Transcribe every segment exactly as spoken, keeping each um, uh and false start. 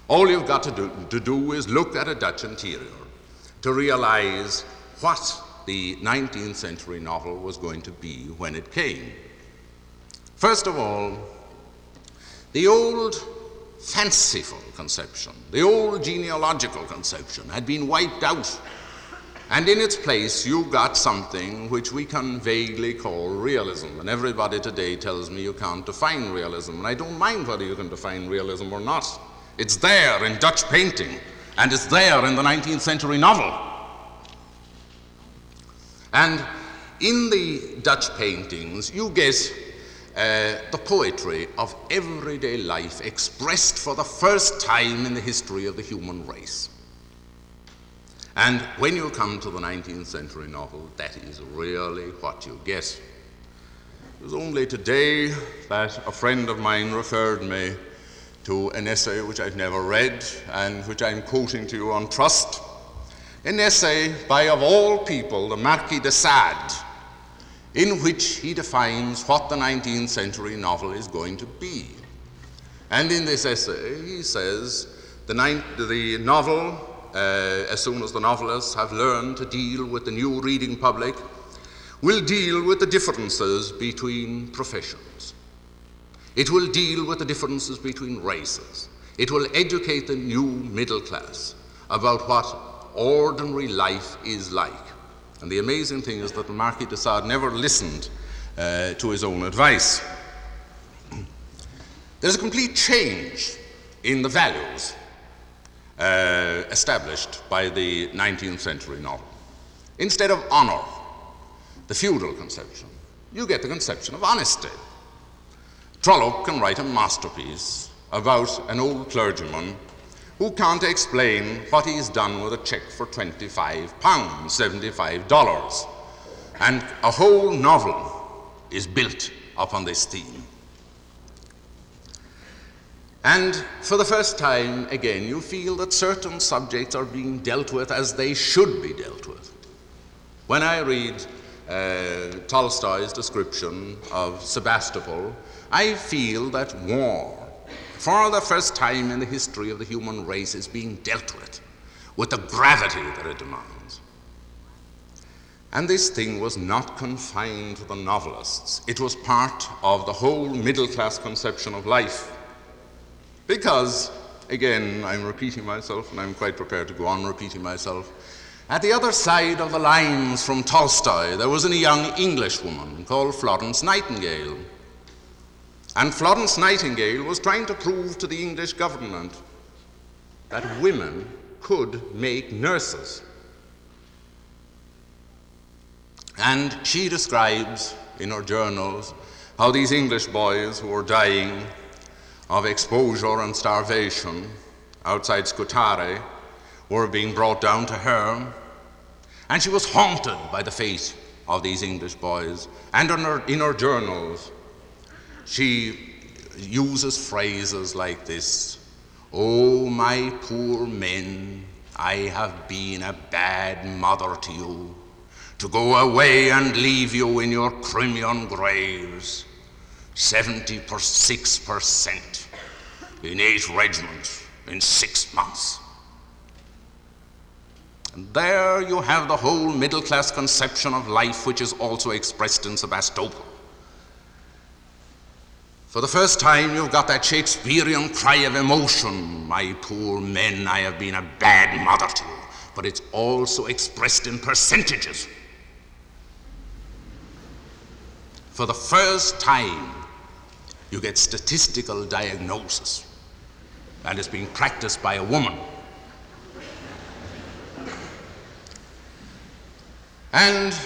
All you've got to do, to do is look at a Dutch interior to realize what the nineteenth century novel was going to be when it came. First of all, the old fanciful conception, the old genealogical conception had been wiped out, and in its place you got something which we can vaguely call realism. And everybody today tells me you can't define realism, and I don't mind whether you can define realism or not. It's there in Dutch painting, and it's there in the nineteenth century novel. And in the Dutch paintings, you get uh, the poetry of everyday life expressed for the first time in the history of the human race. And when you come to the nineteenth century novel, that is really what you get. It was only today that a friend of mine referred me to an essay which I've never read and which I'm quoting to you on trust. An essay by, of all people, the Marquis de Sade, in which he defines what the nineteenth century novel is going to be. And in this essay, he says, the, ninth, the novel, uh, as soon as the novelists have learned to deal with the new reading public, will deal with the differences between professions. It will deal with the differences between races. It will educate the new middle class about what ordinary life is like. And the amazing thing is that the Marquis de Sade never listened uh, to his own advice. There's a complete change in the values uh, established by the nineteenth century novel. Instead of honor, the feudal conception, you get the conception of honesty. Trollope can write a masterpiece about an old clergyman who can't explain what he's done with a check for twenty-five pounds, seventy-five dollars. And a whole novel is built upon this theme. And for the first time, again, you feel that certain subjects are being dealt with as they should be dealt with. When I read uh, Tolstoy's description of Sebastopol, I feel that war, for the first time in the history of the human race, is being dealt with, with the gravity that it demands. And this thing was not confined to the novelists. It was part of the whole middle-class conception of life. Because, again, I'm repeating myself, and I'm quite prepared to go on repeating myself, at the other side of the lines from Tolstoy, there was a young Englishwoman called Florence Nightingale. And Florence Nightingale was trying to prove to the English government that women could make nurses. And she describes in her journals how these English boys who were dying of exposure and starvation outside Scutari were being brought down to her. And she was haunted by the fate of these English boys. And in her, in her journals, she uses phrases like this: "Oh, my poor men, I have been a bad mother to you, to go away and leave you in your Crimean graves, seventy-six percent in eight regiments in six months. And there you have the whole middle-class conception of life, which is also expressed in Sebastopol. For the first time, you've got that Shakespearean cry of emotion: "My poor men, I have been a bad mother to you." But it's also expressed in percentages. For the first time, you get statistical diagnosis, and it's being practiced by a woman. And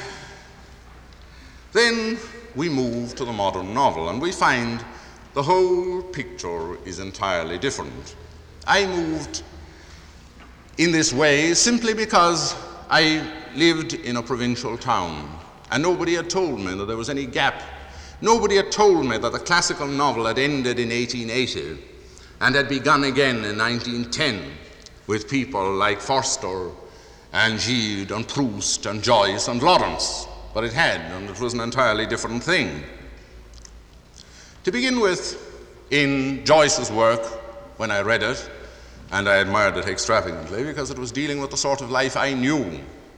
then we move to the modern novel, and we find the whole picture is entirely different. I moved in this way simply because I lived in a provincial town, and nobody had told me that there was any gap. Nobody had told me that the classical novel had ended in eighteen eighty and had begun again in nineteen ten with people like Forster and Gide and Proust and Joyce and Lawrence. But it had, and it was an entirely different thing. To begin with, in Joyce's work, when I read it, and I admired it extravagantly because it was dealing with the sort of life I knew.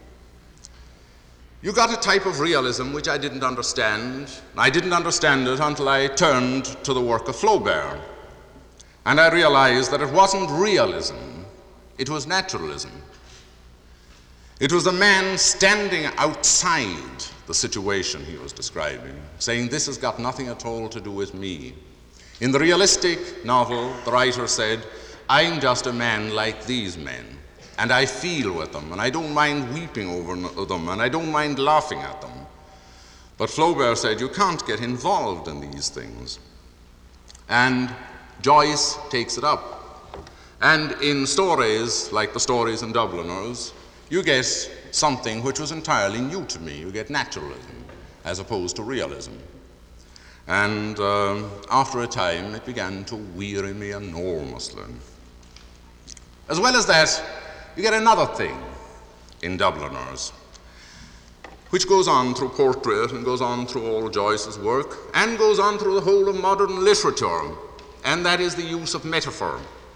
You got a type of realism which I didn't understand. I didn't understand it until I turned to the work of Flaubert. And I realized that it wasn't realism, it was naturalism. It was a man standing outside the situation he was describing, saying, this has got nothing at all to do with me. In the realistic novel, the writer said, I'm just a man like these men, and I feel with them, and I don't mind weeping over them, and I don't mind laughing at them. But Flaubert said, you can't get involved in these things. And Joyce takes it up. And in stories, like the stories in Dubliners, you get something which was entirely new to me. You get naturalism, as opposed to realism. And uh, after a time, it began to weary me enormously. As well as that, you get another thing in Dubliners, which goes on through Portrait and goes on through all Joyce's work and goes on through the whole of modern literature, and that is the use of metaphor.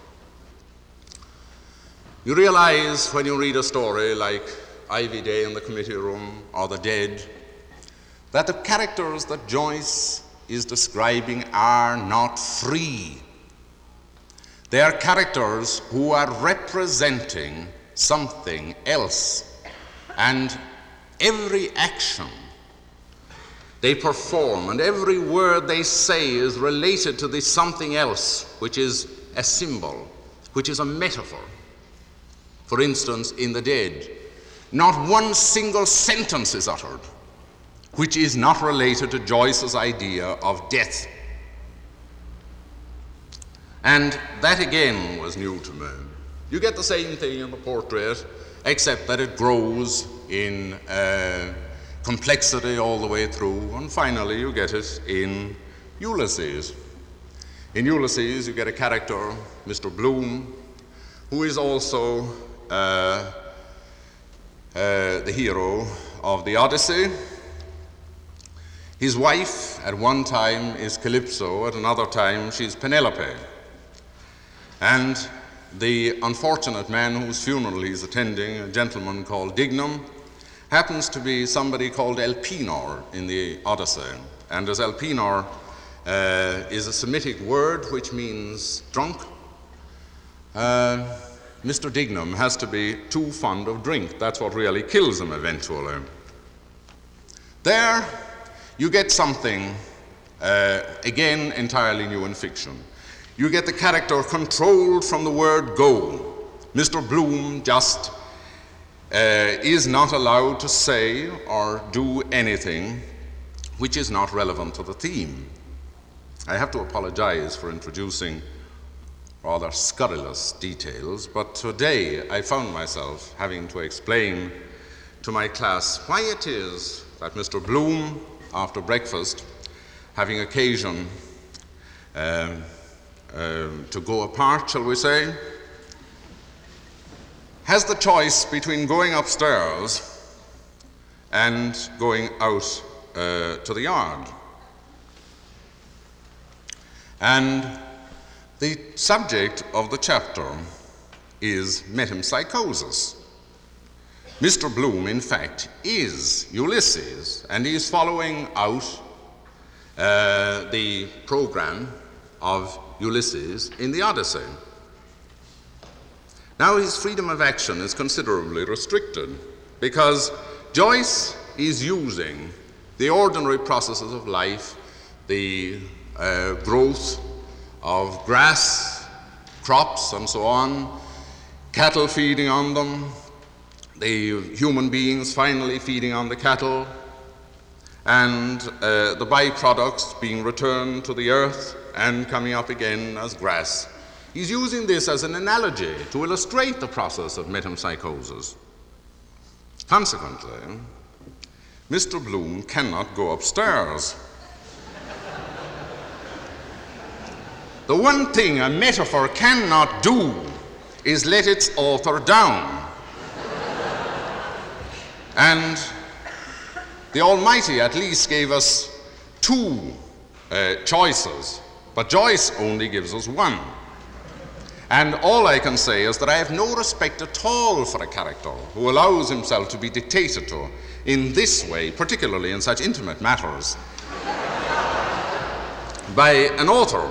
You realize when you read a story like Ivy Day in the Committee Room or The Dead, that the characters that Joyce is describing are not free. They are characters who are representing something else, and every action they perform and every word they say is related to this something else, which is a symbol, which is a metaphor. For instance, in The Dead, not one single sentence is uttered which is not related to Joyce's idea of death. And that again was new to me. You get the same thing in the Portrait, except that it grows in uh, complexity all the way through, and finally you get it in Ulysses. In Ulysses, you get a character, Mister Bloom, who is also uh, uh, the hero of the Odyssey. His wife at one time is Calypso, at another time she's Penelope. And the unfortunate man whose funeral he's attending, a gentleman called Dignum, happens to be somebody called Elpenor in the Odyssey. And as Elpenor uh, is a Semitic word which means drunk, uh, Mister Dignum has to be too fond of drink. That's what really kills him eventually. There you get something, uh, again, entirely new in fiction. You get the character controlled from the word go. Mister Bloom just uh, is not allowed to say or do anything which is not relevant to the theme. I have to apologize for introducing rather scurrilous details, but today I found myself having to explain to my class why it is that Mister Bloom, after breakfast, having occasion uh, uh, to go apart, shall we say, has the choice between going upstairs and going out uh, to the yard. And the subject of the chapter is metempsychosis. Mister Bloom, in fact, is Ulysses, and he is following out uh, the program of Ulysses in the Odyssey. Now his freedom of action is considerably restricted because Joyce is using the ordinary processes of life, the uh, growth of grass, crops, and so on, cattle feeding on them, the human beings finally feeding on the cattle, and uh, the byproducts being returned to the earth and coming up again as grass. He's using this as an analogy to illustrate the process of metempsychosis. Consequently, Mister Bloom cannot go upstairs. The one thing a metaphor cannot do is let its author down. And the Almighty at least gave us two uh, choices, but Joyce only gives us one. And all I can say is that I have no respect at all for a character who allows himself to be dictated to in this way, particularly in such intimate matters, by an author.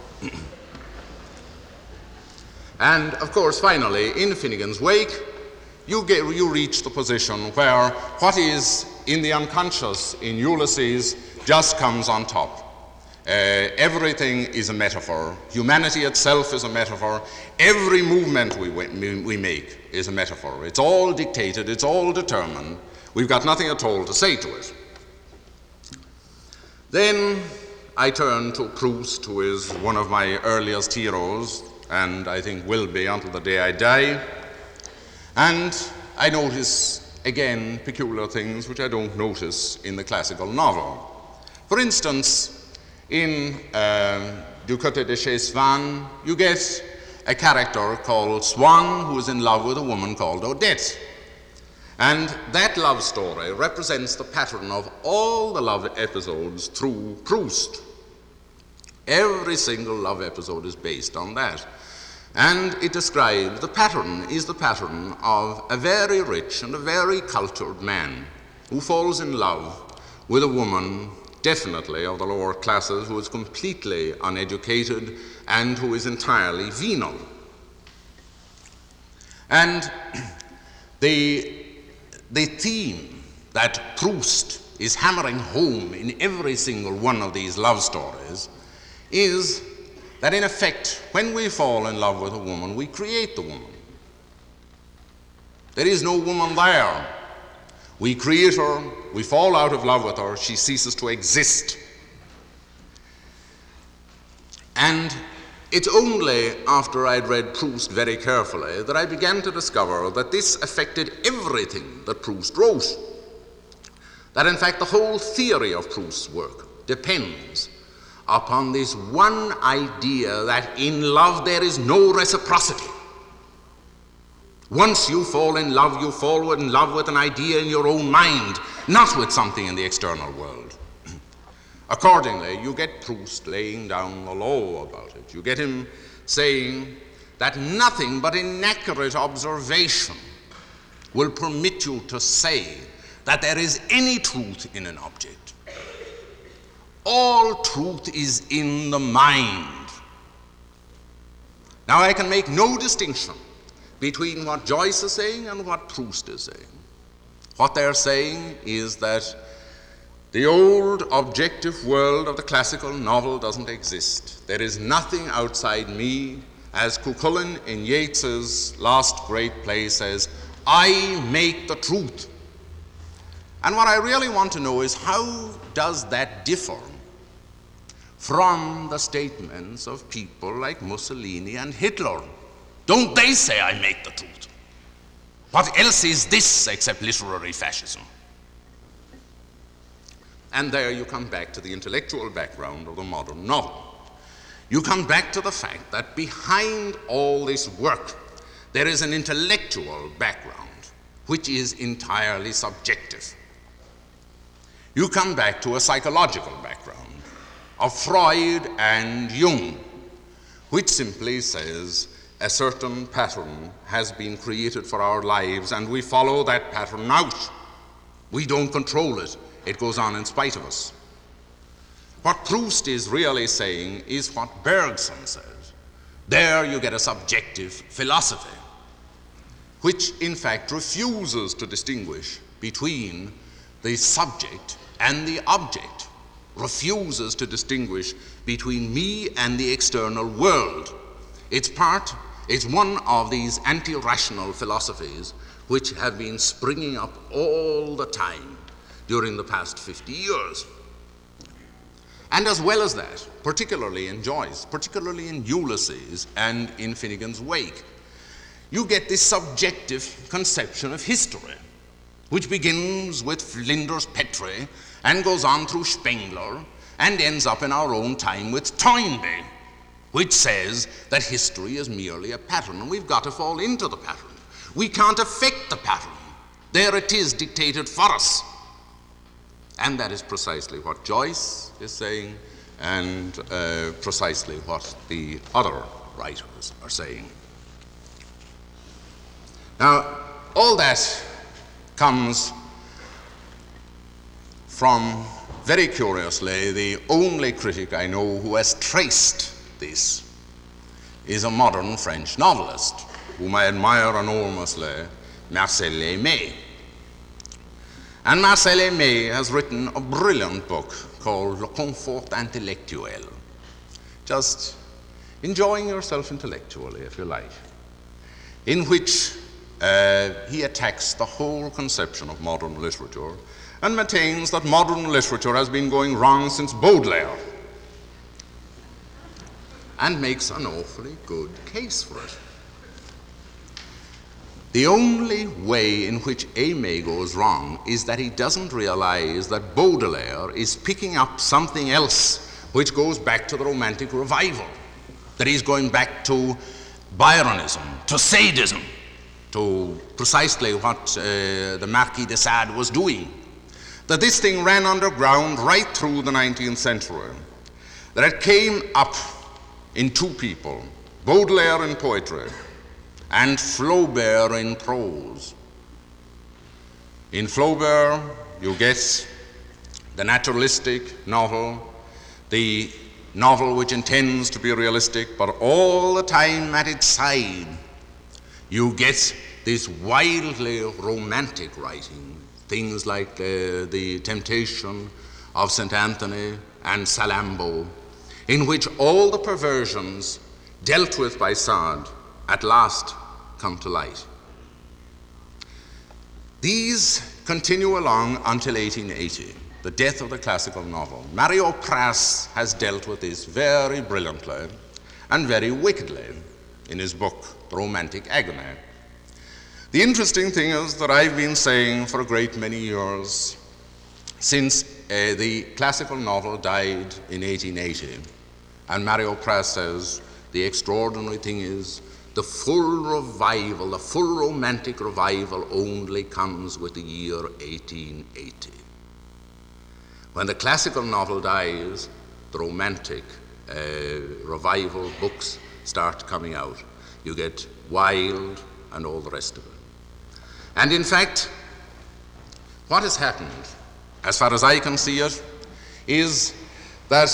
And of course, finally, in Finnegan's Wake, you, get, you reach the position where what is in the unconscious in Ulysses just comes on top. Uh, everything is a metaphor. Humanity itself is a metaphor. Every movement we, we make is a metaphor. It's all dictated, it's all determined. We've got nothing at all to say to it. Then I turn to Proust, who is one of my earliest heroes, and I think will be until the day I die. And I notice, again, peculiar things which I don't notice in the classical novel. For instance, in uh, Du Côté de chez Swann, you get a character called Swann who is in love with a woman called Odette. And that love story represents the pattern of all the love episodes through Proust. Every single love episode is based on that. And it describes, the pattern is the pattern of a very rich and a very cultured man who falls in love with a woman, definitely of the lower classes, who is completely uneducated and who is entirely venal. And the, the theme that Proust is hammering home in every single one of these love stories is that in effect, when we fall in love with a woman, we create the woman. There is no woman there. We create her, we fall out of love with her, she ceases to exist. And it's only after I'd read Proust very carefully that I began to discover that this affected everything that Proust wrote. That in fact the whole theory of Proust's work depends upon this one idea that in love there is no reciprocity. Once you fall in love, you fall in love with an idea in your own mind, not with something in the external world. Accordingly, you get Proust laying down the law about it. You get him saying that nothing but inaccurate observation will permit you to say that there is any truth in an object. All truth is in the mind. Now, I can make no distinction between what Joyce is saying and what Proust is saying. What they're saying is that the old objective world of the classical novel doesn't exist. There is nothing outside me. As Cuchulainn in Yeats's last great play says, I make the truth. And what I really want to know is, how does that differ from the statements of people like Mussolini and Hitler? Don't they say I make the truth? What else is this except literary fascism? And there you come back to the intellectual background of the modern novel. You come back to the fact that behind all this work, there is an intellectual background which is entirely subjective. You come back to a psychological background of Freud and Jung, which simply says a certain pattern has been created for our lives and we follow that pattern out. We don't control it. It goes on in spite of us. What Proust is really saying is what Bergson says. There you get a subjective philosophy, which in fact refuses to distinguish between the subject and the object, refuses to distinguish between me and the external world. It's part, it's one of these anti-rational philosophies which have been springing up all the time during the past fifty years. And as well as that, particularly in Joyce, particularly in Ulysses and in Finnegan's Wake, you get this subjective conception of history, which begins with Flinders Petrie and goes on through Spengler and ends up in our own time with Toynbee, which says that history is merely a pattern and we've got to fall into the pattern. We can't affect the pattern. There it is, dictated for us. And that is precisely what Joyce is saying and uh, precisely what the other writers are saying. Now, all that comes from, very curiously, the only critic I know who has traced this is a modern French novelist whom I admire enormously, Marcel Aimé. And Marcel Aimé has written a brilliant book called Le Confort Intellectuel. Just enjoying yourself intellectually, if you like, in which uh, he attacks the whole conception of modern literature and maintains that modern literature has been going wrong since Baudelaire, and makes an awfully good case for it. The only way in which Aimé goes wrong is that he doesn't realize that Baudelaire is picking up something else which goes back to the Romantic Revival, that he's going back to Byronism, to sadism, to precisely what uh, the Marquis de Sade was doing. That this thing ran underground right through the nineteenth century, that it came up in two people, Baudelaire in poetry and Flaubert in prose. In Flaubert, you get the naturalistic novel, the novel which intends to be realistic, but all the time at its side, you get this wildly romantic writing, things like uh, The Temptation of Saint Anthony and Salammbô, in which all the perversions dealt with by Sade at last come to light. These continue along until eighteen eighty, the death of the classical novel. Mario Praz has dealt with this very brilliantly and very wickedly in his book, The Romantic Agony. The interesting thing is that I've been saying for a great many years, since uh, the classical novel died in eighteen eighty, and Mario Praz says the extraordinary thing is the full revival, the full romantic revival only comes with the year eighteen eighty. When the classical novel dies, the romantic uh, revival books start coming out. You get Wilde and all the rest of it. And in fact, what has happened, as far as I can see it, is that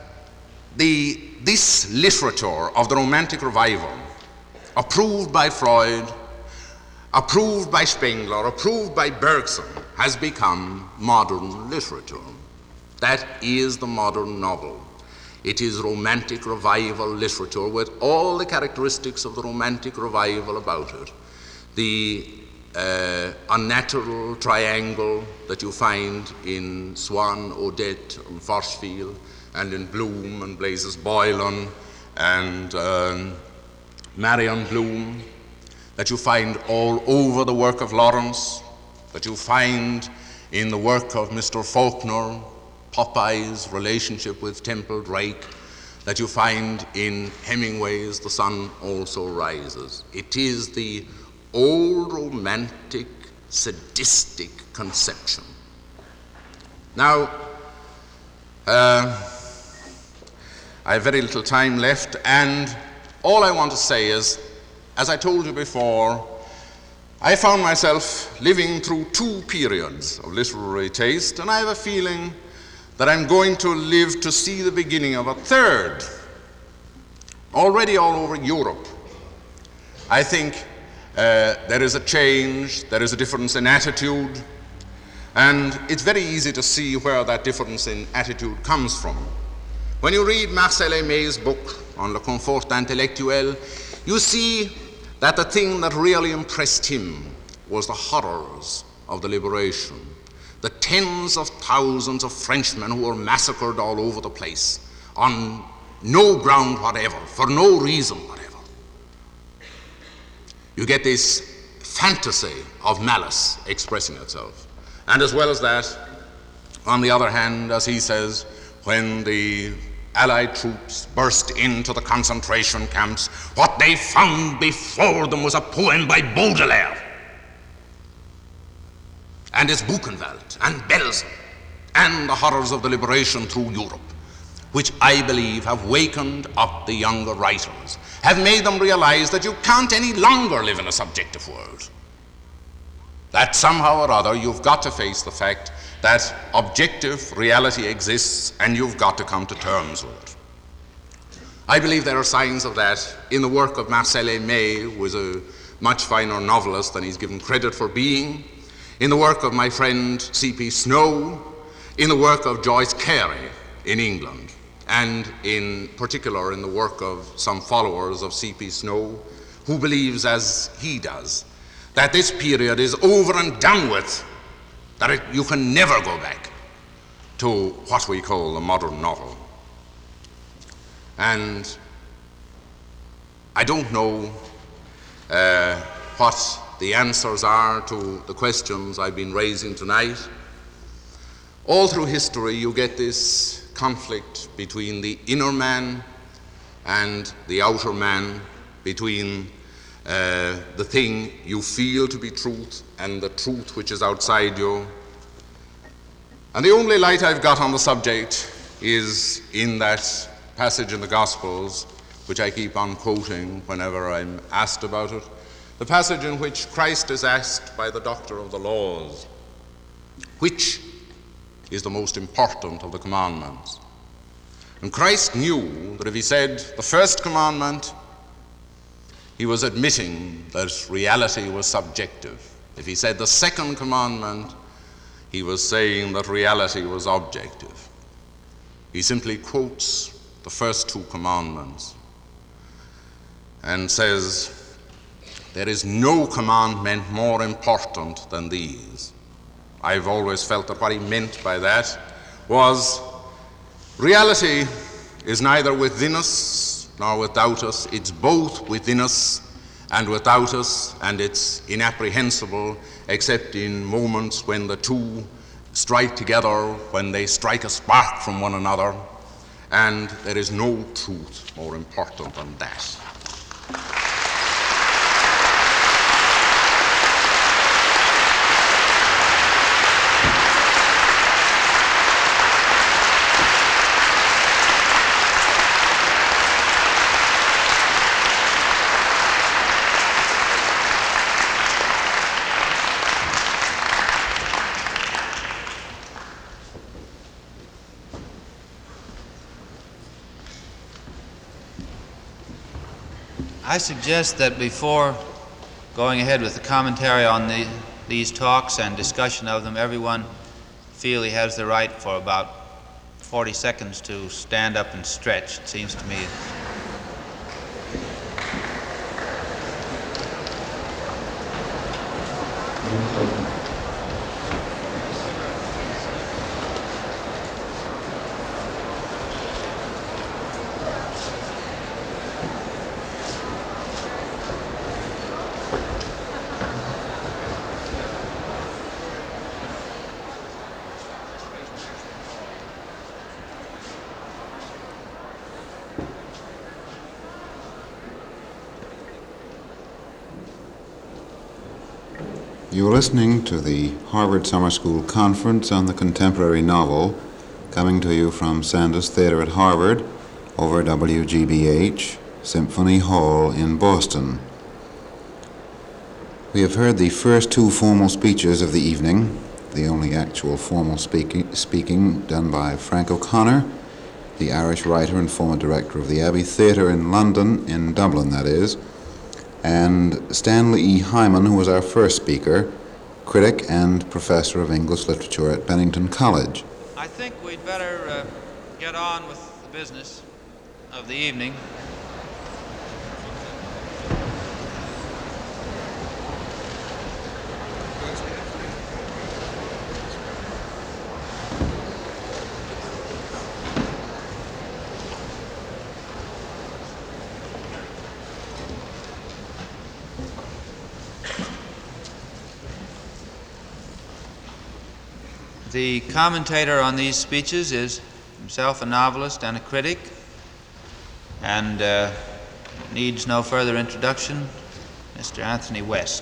the, this literature of the romantic revival, approved by Freud, approved by Spengler, approved by Bergson, has become modern literature. That is the modern novel. It is romantic revival literature with all the characteristics of the romantic revival about it. The uh, unnatural triangle that you find in Swann, Odette, and Forcheville, and in Bloom and Blazes Boylan and um, Marion Bloom, that you find all over the work of Lawrence, that you find in the work of Mister Faulkner, Popeye's relationship with Temple Drake, that you find in Hemingway's The Sun Also Rises. It is the old romantic, sadistic conception. Now, uh, I have very little time left, and all I want to say is, as I told you before, I found myself living through two periods of literary taste, and I have a feeling that I'm going to live to see the beginning of a third, already all over Europe. I think uh, there is a change, there is a difference in attitude, and it's very easy to see where that difference in attitude comes from. When you read Marcel Aimé's book on Le Confort Intellectuel, you see that the thing that really impressed him was the horrors of the liberation, the tens of thousands of Frenchmen who were massacred all over the place on no ground whatever, for no reason whatever. You get this fantasy of malice expressing itself. And as well as that, on the other hand, as he says, when the Allied troops burst into the concentration camps, what they found before them was a poem by Baudelaire. And it's Buchenwald and Belsen and the horrors of the liberation through Europe, which I believe have wakened up the younger writers have made them realize that you can't any longer live in a subjective world. That somehow or other you've got to face the fact that objective reality exists and you've got to come to terms with it. I believe there are signs of that in the work of Marcel Aimé, who is a much finer novelist than he's given credit for being, in the work of my friend C P Snow, in the work of Joyce Carey in England, and in particular in the work of some followers of C P Snow, who believes, as he does, that this period is over and done with, that it, you can never go back to what we call the modern novel. And I don't know uh, what the answers are to the questions I've been raising tonight. All through history you get this conflict between the inner man and the outer man, between uh, the thing you feel to be truth and the truth which is outside you. And the only light I've got on the subject is in that passage in the Gospels, which I keep on quoting whenever I'm asked about it, the passage in which Christ is asked by the doctor of the laws, which is the most important of the commandments. And Christ knew that if he said the first commandment, he was admitting that reality was subjective. If he said the second commandment, he was saying that reality was objective. He simply quotes the first two commandments and says, there is no commandment more important than these. I've always felt that what he meant by that was reality is neither within us nor without us. It's both within us and without us, and it's inapprehensible except in moments when the two strike together, when they strike a spark from one another, and there is no truth more important than that. I suggest that before going ahead with the commentary on the, these talks and discussion of them, everyone feel he has the right for about forty seconds to stand up and stretch. It seems to me. You are listening to the Harvard Summer School Conference on the Contemporary Novel, coming to you from Sandus Theatre at Harvard over W G B H, Symphony Hall in Boston. We have heard the first two formal speeches of the evening, the only actual formal speaking, speaking done by Frank O'Connor, the Irish writer and former director of the Abbey Theatre in London, in Dublin that is, and Stanley E. Hyman, who was our first speaker, critic and professor of English literature at Bennington College. I think we'd better uh, get on with the business of the evening. The commentator on these speeches is himself a novelist and a critic, and uh, needs no further introduction, Mister Anthony West.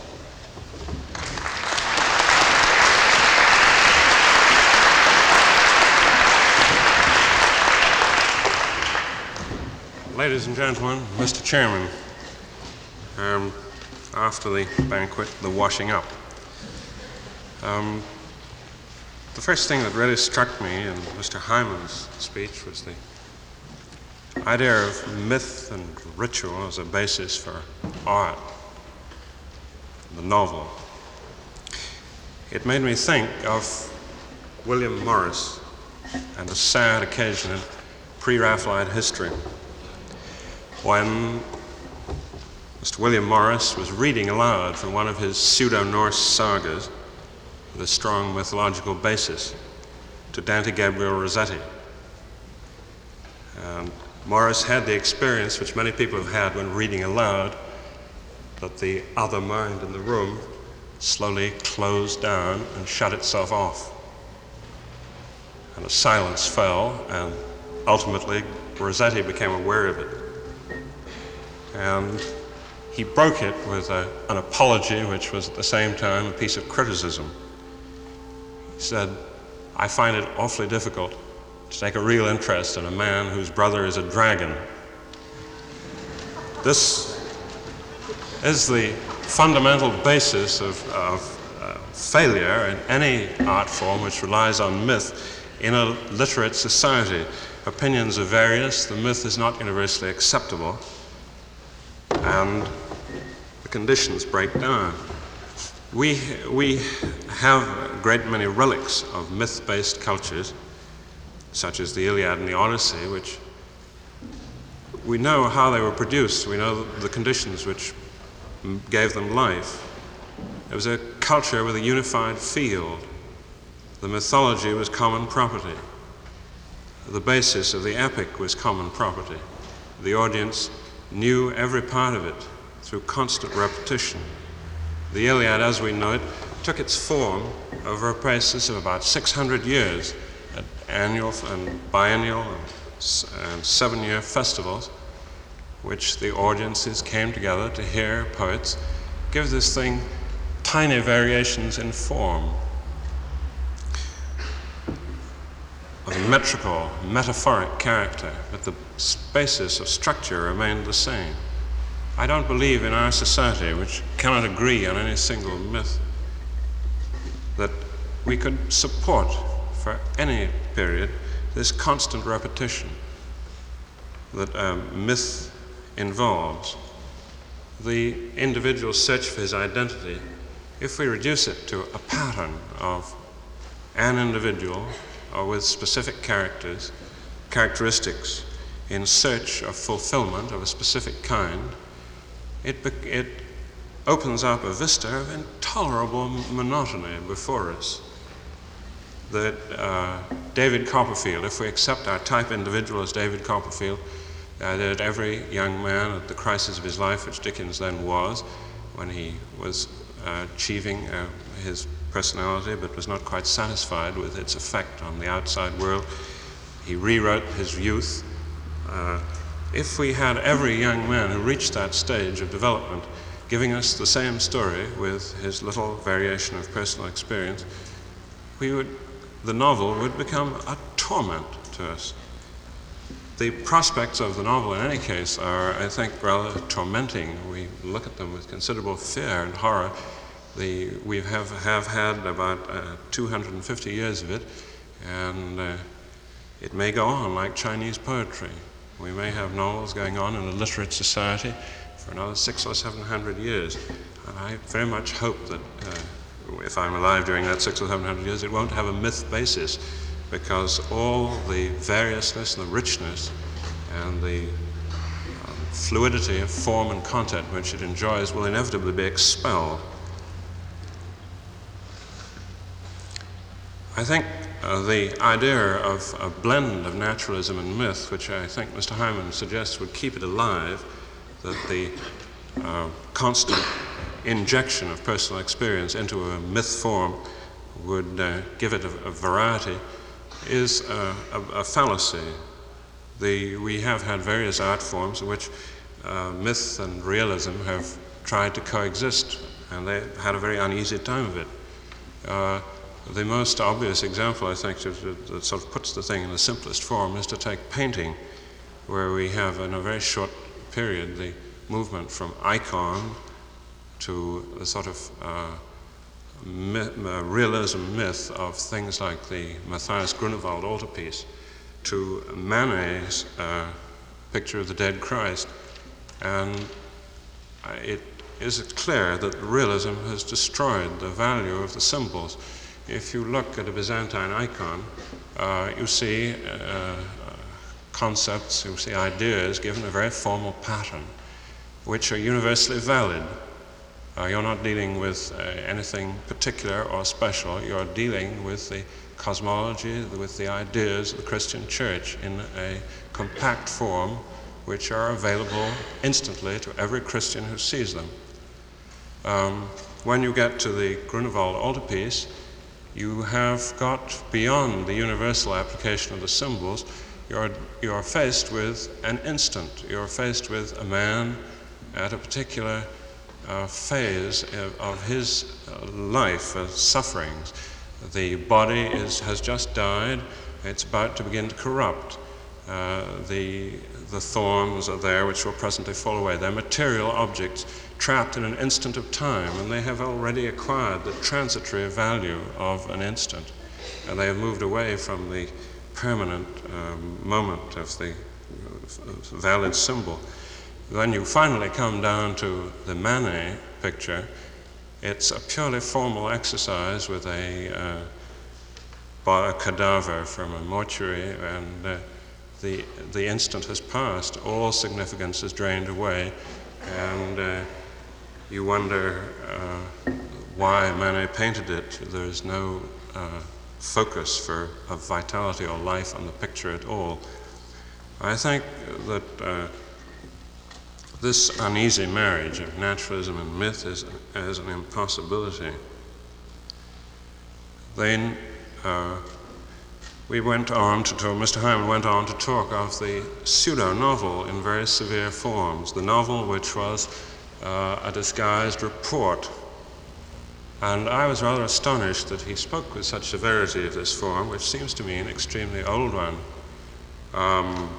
Ladies and gentlemen, Mister Chairman, um, after the banquet, the washing up. Um, the first thing that really struck me in Mister Hyman's speech was the idea of myth and ritual as a basis for art, the novel. It made me think of William Morris and a sad occasion in pre-Raphaelite history when Mister William Morris was reading aloud from one of his pseudo-Norse sagas with a strong mythological basis to Dante Gabriel Rossetti. And Morris had the experience which many people have had when reading aloud, that the other mind in the room slowly closed down and shut itself off. And a silence fell, and ultimately Rossetti became aware of it. And he broke it with a, an apology which was at the same time a piece of criticism. He said, "I find it awfully difficult to take a real interest in a man whose brother is a dragon." This is the fundamental basis of, of uh, failure in any art form which relies on myth in a literate society. Opinions are various, the myth is not universally acceptable, and the conditions break down. We, we have a great many relics of myth-based cultures, such as the Iliad and the Odyssey, which we know how they were produced, we know the conditions which gave them life. It was a culture with a unified field. The mythology was common property. The basis of the epic was common property. The audience knew every part of it through constant repetition. The Iliad, as we know it, took its form over a basis of about six hundred years at annual and biennial and seven-year festivals, which the audiences came together to hear poets give this thing tiny variations in form, of a metrical, metaphoric character, but the basis of structure remained the same. I don't believe in our society, which cannot agree on any single myth, that we could support for any period this constant repetition that um, myth involves. The individual's search for his identity, if we reduce it to a pattern of an individual or with specific characters, characteristics in search of fulfillment of a specific kind, it, it opens up a vista of intolerable monotony before us. That uh, David Copperfield, if we accept our type individual as David Copperfield, uh, that every young man at the crisis of his life, which Dickens then was, when he was uh, achieving uh, his personality but was not quite satisfied with its effect on the outside world, he rewrote his youth. Uh, if we had every young man who reached that stage of development giving us the same story with his little variation of personal experience, we would, the novel would become a torment to us. The prospects of the novel in any case are, I think, rather tormenting. We look at them with considerable fear and horror. The, we have, have had about uh, two hundred fifty years of it, and uh, it may go on like Chinese poetry. We may have novels going on in a literate society for another six or seven hundred years. And I very much hope that uh, if I'm alive during that six or seven hundred years, it won't have a myth basis, because all the variousness and the richness and the um, fluidity of form and content which it enjoys will inevitably be expelled. I think uh, the idea of a blend of naturalism and myth, which I think Mister Hyman suggests would keep it alive, that the uh, constant injection of personal experience into a myth form would uh, give it a, a variety, is a, a, a fallacy. The, we have had various art forms in which uh, myth and realism have tried to coexist, and they had a very uneasy time of it. Uh, the most obvious example, I think, that, that sort of puts the thing in the simplest form is to take painting. where we have in a very short period the movement from icon to the sort of uh, myth, uh, realism myth of things like the Matthias Grunewald altarpiece to Manet's uh, picture of the dead Christ. And it is clear that realism has destroyed the value of the symbols. If you look at a Byzantine icon, uh, you see uh, concepts, you see ideas given a very formal pattern, which are universally valid. Uh, you're not dealing with uh, anything particular or special. You're dealing with the cosmology, with the ideas of the Christian Church in a compact form, which are available instantly to every Christian who sees them. Um, when you get to the Grunewald altarpiece, you have got beyond the universal application of the symbols. You're, you're faced with an instant. You're faced with a man at a particular uh, phase of, of his uh, life, of sufferings. The body is, has just died. It's about to begin to corrupt. Uh, the, the thorns are there which will presently fall away. They're material objects trapped in an instant of time, and they have already acquired the transitory value of an instant. And they have moved away from the permanent um, moment of the uh, valid symbol. When you finally come down to the Manet picture, it's a purely formal exercise with a, uh, a cadaver from a mortuary, and uh, the, the instant has passed. All significance is drained away, and uh, you wonder uh, why Manet painted it. There's no uh, focus for of vitality or life on the picture at all. I think that uh, this uneasy marriage of naturalism and myth is, is an impossibility. Then uh, we went on to talk, Mister Hyman went on to talk of the pseudo-novel in very severe forms, the novel which was uh, a disguised report. And I was rather astonished that he spoke with such severity of this form, which seems to me an extremely old one. Um,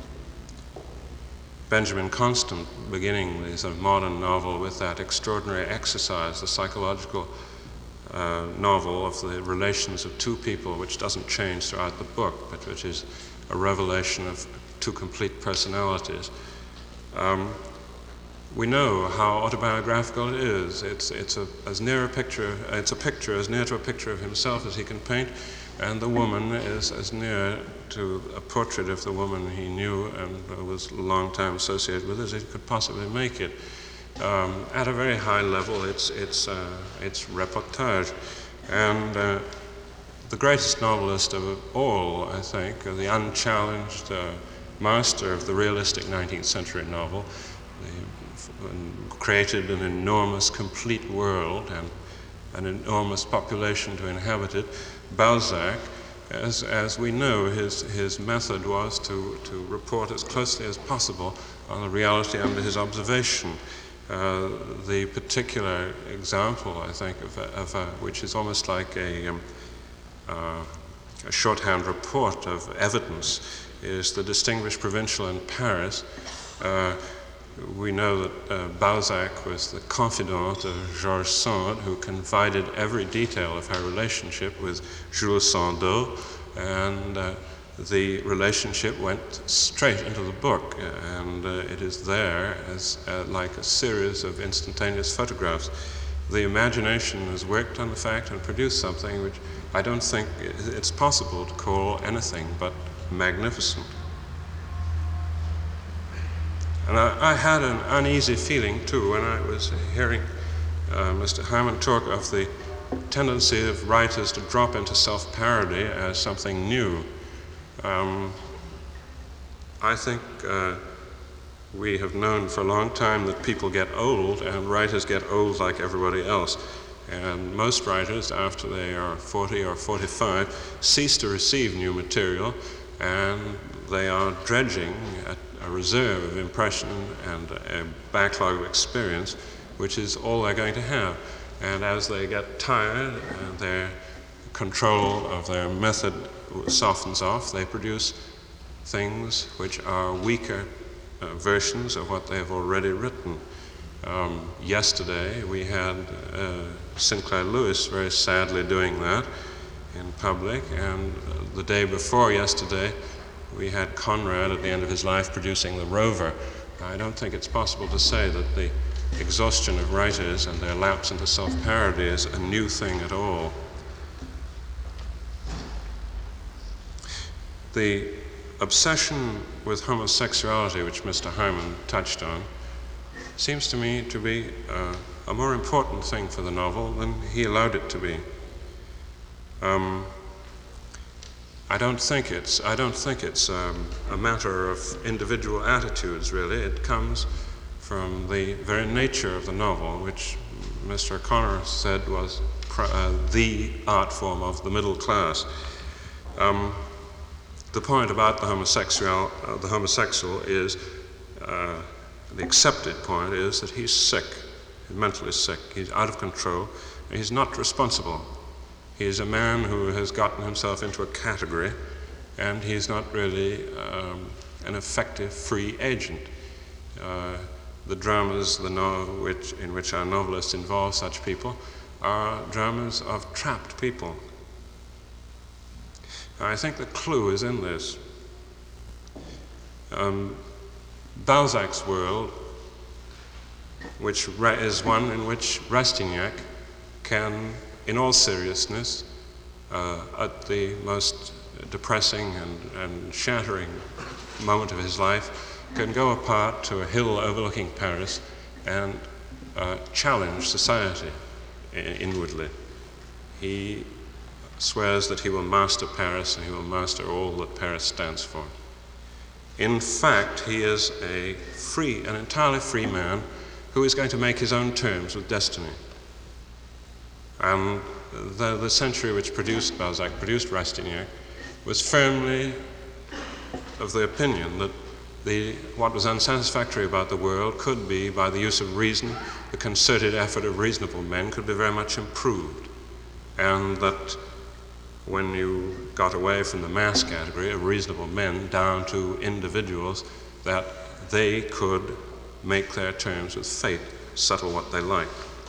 Benjamin Constant, beginning the sort of modern novel with that extraordinary exercise, the psychological uh, novel of the relations of two people, which doesn't change throughout the book, but which is a revelation of two complete personalities. Um, we know how autobiographical it is. It's, it's a, as near a picture, it's a picture as near to a picture of himself as he can paint, and the woman is as near to a portrait of the woman he knew and was a long time associated with as he could possibly make it. Um, at a very high level, it's, it's, uh, it's reportage. And uh, the greatest novelist of all, I think, uh, the unchallenged uh, master of the realistic nineteenth century novel, the, uh, created an enormous, complete world and an enormous population to inhabit it. Balzac, as, as we know, his, his method was to, to report as closely as possible on the reality under his observation. Uh, the particular example, I think, of, a, of a, which is almost like a, um, uh, a shorthand report of evidence, is the distinguished provincial in Paris. Uh, We know that uh, Balzac was the confidant of Georges Sand, who confided every detail of her relationship with Jules Sandeau, and uh, the relationship went straight into the book, and uh, it is there as uh, like a series of instantaneous photographs. The imagination has worked on the fact and produced something which I don't think it's possible to call anything but magnificent. And I, I had an uneasy feeling, too, when I was hearing uh, Mister Hyman talk of the tendency of writers to drop into self-parody as something new. Um, I think uh, we have known for a long time that people get old, and writers get old like everybody else. And most writers, after they are forty or forty-five, cease to receive new material, and they are dredging at a reserve of impression and a backlog of experience, which is all they're going to have. And as they get tired and their control of their method softens off, they produce things which are weaker uh, versions of what they have already written. Um, yesterday we had uh, Sinclair Lewis very sadly doing that in public, and uh, the day before yesterday we had Conrad at the end of his life producing The Rover. I don't think it's possible to say that the exhaustion of writers and their lapse into self-parody is a new thing at all. The obsession with homosexuality, which Mister Hyman touched on, seems to me to be uh, a more important thing for the novel than he allowed it to be. Um, I don't think it's, I don't think it's um, a matter of individual attitudes, really. It comes from the very nature of the novel, which Mister O'Connor said was pr- uh, the art form of the middle class. Um, the point about the homosexual, uh, the homosexual is, uh, the accepted point is that he's sick, he's mentally sick, he's out of control, and he's not responsible. He's a man who has gotten himself into a category, and he's not really um, an effective free agent. Uh, the dramas the no- which, in which our novelists involve such people are dramas of trapped people. I think the clue is in this. Um, Balzac's world, which ra- is one in which Rastignac can, in all seriousness, uh, at the most depressing and, and shattering moment of his life, can go apart to a hill overlooking Paris and uh, challenge society inwardly. He swears that he will master Paris and he will master all that Paris stands for. In fact, he is a free, an entirely free man who is going to make his own terms with destiny. And the, the century which produced Balzac, produced Rastignac, was firmly of the opinion that the, what was unsatisfactory about the world could be, by the use of reason, the concerted effort of reasonable men, could be very much improved. And that when you got away from the mass category of reasonable men down to individuals, that they could make their terms with fate, settle what they liked.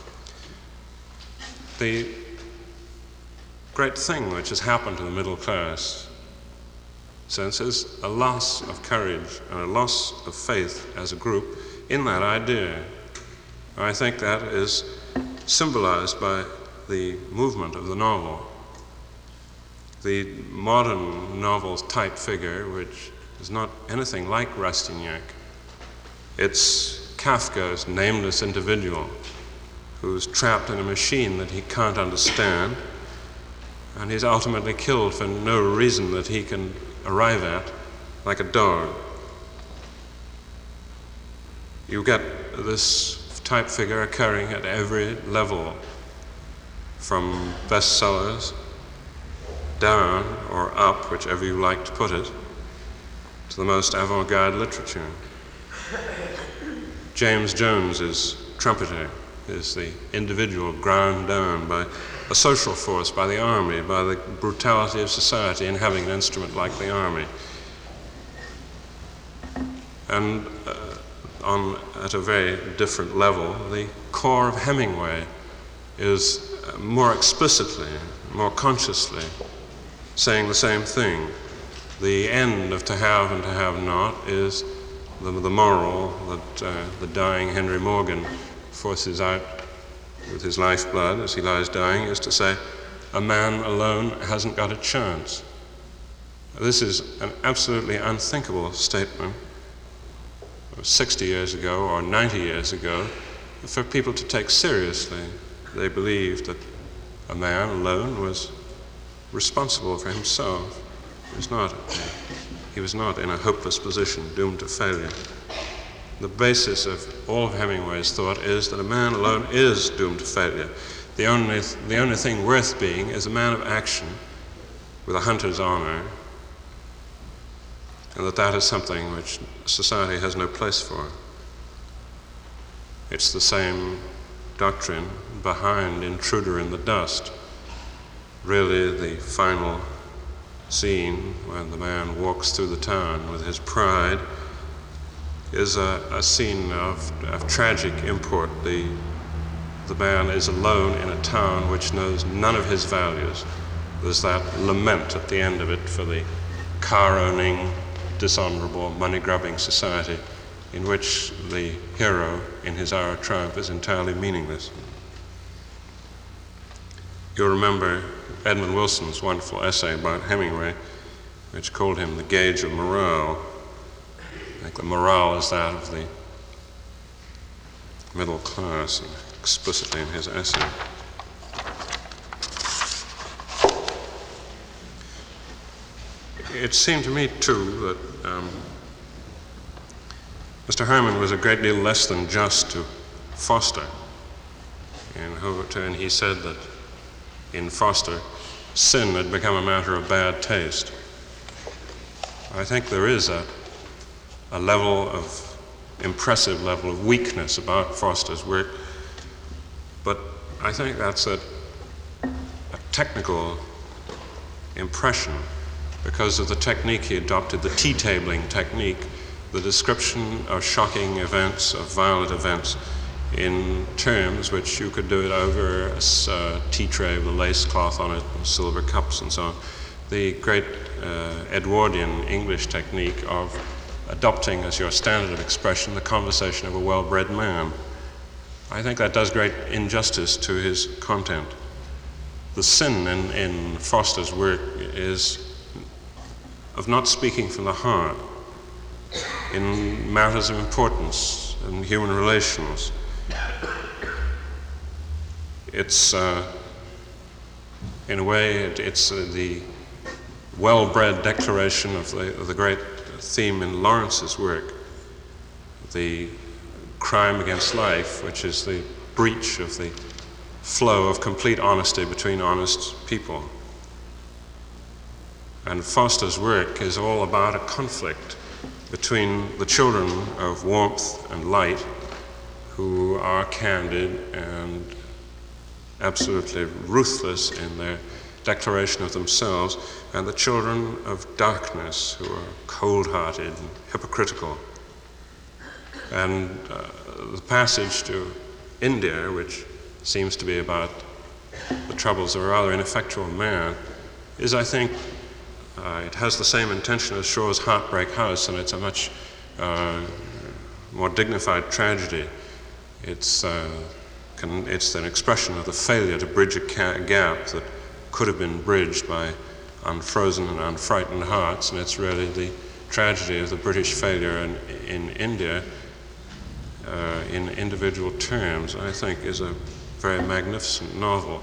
The great thing which has happened to the middle class since is a loss of courage and a loss of faith as a group in that idea. I think that is symbolized by the movement of the novel. The modern novel's type figure, which is not anything like Rastignac, it's Kafka's nameless individual who's trapped in a machine that he can't understand, and he's ultimately killed for no reason that he can arrive at, like a dog. You get this type figure occurring at every level, from bestsellers down or up, whichever you like to put it, to the most avant-garde literature. James Jones's trumpeter is the individual ground down by a social force, by the army, by the brutality of society in having an instrument like the army. And uh, on, at a very different level, the core of Hemingway is uh, more explicitly, more consciously saying the same thing. The end of To Have and To Have Not is the, the moral that uh, the dying Henry Morgan forces out with his lifeblood as he lies dying, is to say, a man alone hasn't got a chance. This is an absolutely unthinkable statement sixty years ago or ninety years ago for people to take seriously. They believed that a man alone was responsible for himself. He was not, he was not in a hopeless position, doomed to failure. The basis of all of Hemingway's thought is that a man alone is doomed to failure. The only, the only thing worth being is a man of action with a hunter's honor, and that that is something which society has no place for. It's the same doctrine behind Intruder in the Dust. Really, the final scene when the man walks through the town with his pride is a, a scene of, of tragic import. The, the man is alone in a town which knows none of his values. There's that lament at the end of it for the car-owning, dishonorable, money-grubbing society in which the hero in his hour of triumph is entirely meaningless. You'll remember Edmund Wilson's wonderful essay about Hemingway, which called him the gauge of morale. I think the morale is that of the middle class, explicitly in his essay. It seemed to me, too, that um, Mister Herman was a great deal less than just to Foster. In Overton, he said that in Foster, sin had become a matter of bad taste. I think there is a, a level of, impressive level of weakness about Foster's work, but I think that's a, a technical impression because of the technique he adopted, the tea-tabling technique, the description of shocking events, of violent events, in terms which you could do it over a uh, tea tray with a lace cloth on it, and silver cups and so on. The great uh, Edwardian English technique of adopting as your standard of expression the conversation of a well-bred man. I think that does great injustice to his content. The sin in, in Foster's work is of not speaking from the heart in matters of importance in human relations. It's, uh, in a way, it, it's uh, the well-bred declaration of the, of the great theme in Lawrence's work, the crime against life, which is the breach of the flow of complete honesty between honest people. And Foster's work is all about a conflict between the children of warmth and light, who are candid and absolutely ruthless in their declaration of themselves, and the children of darkness, who are cold-hearted and hypocritical. And uh, the passage to India, which seems to be about the troubles of a rather ineffectual man, is, I think, uh, it has the same intention as Shaw's Heartbreak House, and it's a much uh, more dignified tragedy. It's, uh, can, it's an expression of the failure to bridge a ca- gap that could have been bridged by unfrozen and unfrightened hearts, and it's really the tragedy of the British failure in, in India uh, in individual terms, I think, is a very magnificent novel.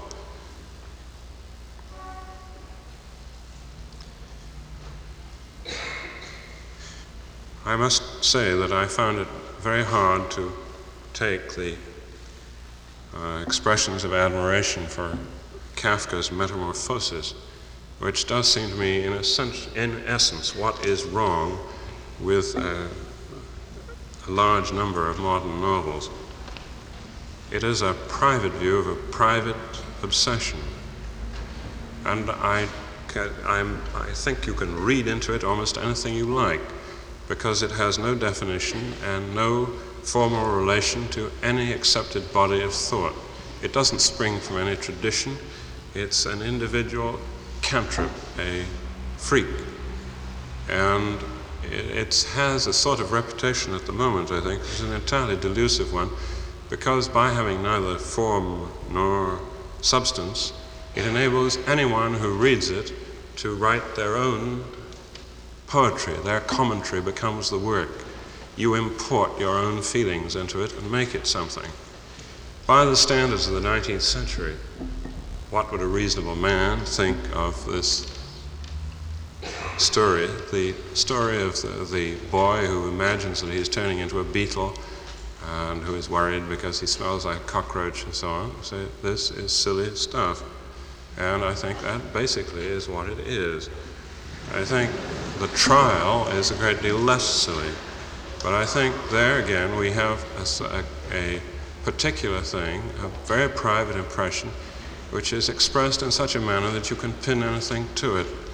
I must say that I found it very hard to take the uh, expressions of admiration for Kafka's Metamorphosis, which does seem to me, in, a sense, in essence, what is wrong with a, a large number of modern novels. It is a private view of a private obsession, and I, can, I'm, I think you can read into it almost anything you like, because it has no definition and no formal relation to any accepted body of thought. It doesn't spring from any tradition. It's an individual cantrip, a freak. And it, it has a sort of reputation at the moment, I think, which is an entirely delusive one, because by having neither form nor substance, it enables anyone who reads it to write their own poetry. Their commentary becomes the work. You import your own feelings into it and make it something. By the standards of the nineteenth century, what would a reasonable man think of this story? The story of the, the boy who imagines that he's turning into a beetle and who is worried because he smells like a cockroach and so on. So this is silly stuff. And I think that basically is what it is. I think the trial is a great deal less silly. But I think there again we have a, a particular thing, a very private impression, which is expressed in such a manner that you can pin anything to it.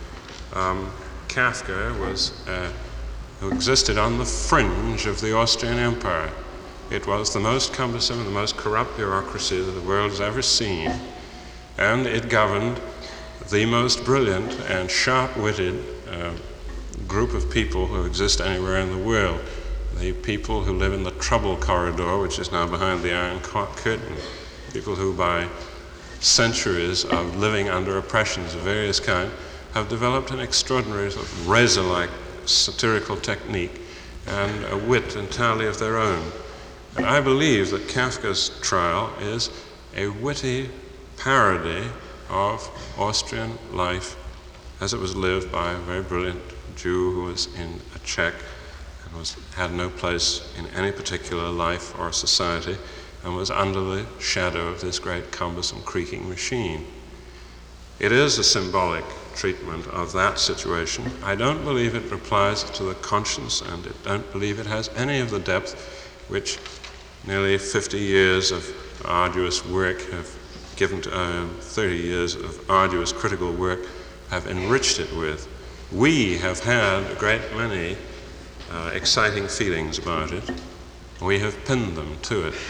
um, Kafka was uh, who existed on the fringe of the Austrian Empire. It was the most cumbersome and the most corrupt bureaucracy that the world has ever seen, and it governed the most brilliant and sharp-witted uh, group of people who exist anywhere in the world. The people who live in the trouble corridor, which is now behind the Iron Curtain, people who by centuries of living under oppressions of various kinds have developed an extraordinary sort of razor-like satirical technique and a wit entirely of their own. And I believe that Kafka's trial is a witty parody of Austrian life as it was lived by a very brilliant Jew who was in a Czech and was, had no place in any particular life or society and was under the shadow of this great cumbersome creaking machine. It is a symbolic treatment of that situation. I don't believe it applies to the conscience, and I don't believe it has any of the depth which nearly fifty years of arduous work have given to, uh, thirty years of arduous critical work have enriched it with. We have had a great many uh, exciting feelings about it. We have pinned them to it.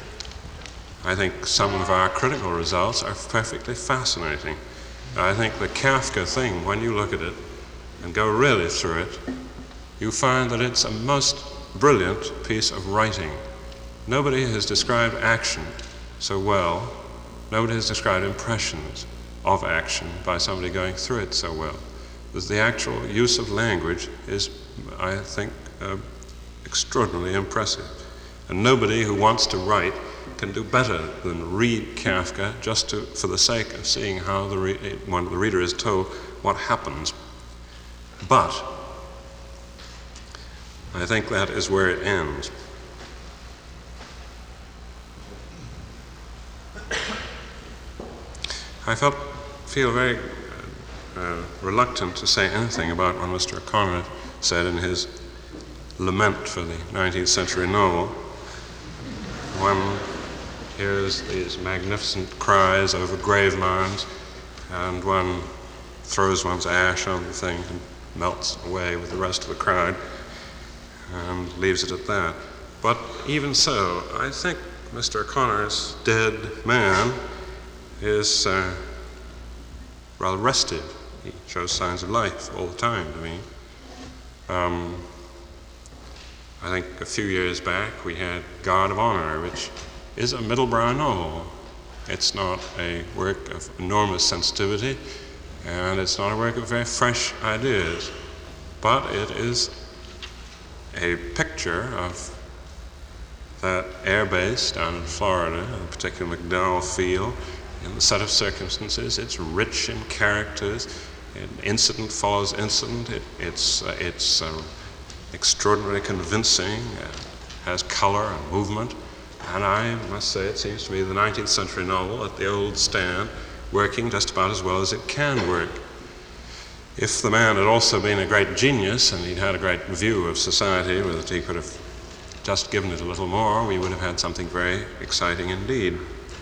I think some of our critical results are perfectly fascinating. I think the Kafka thing, when you look at it and go really through it, you find that it's a most brilliant piece of writing. Nobody has described action so well. Nobody has described impressions of action by somebody going through it so well. Because the actual use of language is, I think, uh, extraordinarily impressive. And nobody who wants to write can do better than read Kafka just to, for the sake of seeing how the, re- when the reader is told what happens. But I think that is where it ends. I felt, feel very uh, reluctant to say anything about what Mister O'Connor said in his lament for the nineteenth century novel. One hears these magnificent cries over grave mounds, and one throws one's ash on the thing and melts away with the rest of the crowd and leaves it at that. But even so, I think Mister O'Connor's dead man is uh, rather restive. He shows signs of life all the time to me. Um, I think a few years back we had Guard of Honor, which is a middlebrow novel. It's not a work of enormous sensitivity, and it's not a work of very fresh ideas, but it is a picture of that air base down in Florida, in particular McDowell Field, in the set of circumstances. It's rich in characters. An incident follows incident. It, it's uh, it's uh, extraordinarily convincing, uh, has color and movement. And I must say it seems to me the nineteenth century novel at the old stand working just about as well as it can work. If the man had also been a great genius and he'd had a great view of society, that he could have just given it a little more, we would have had something very exciting indeed.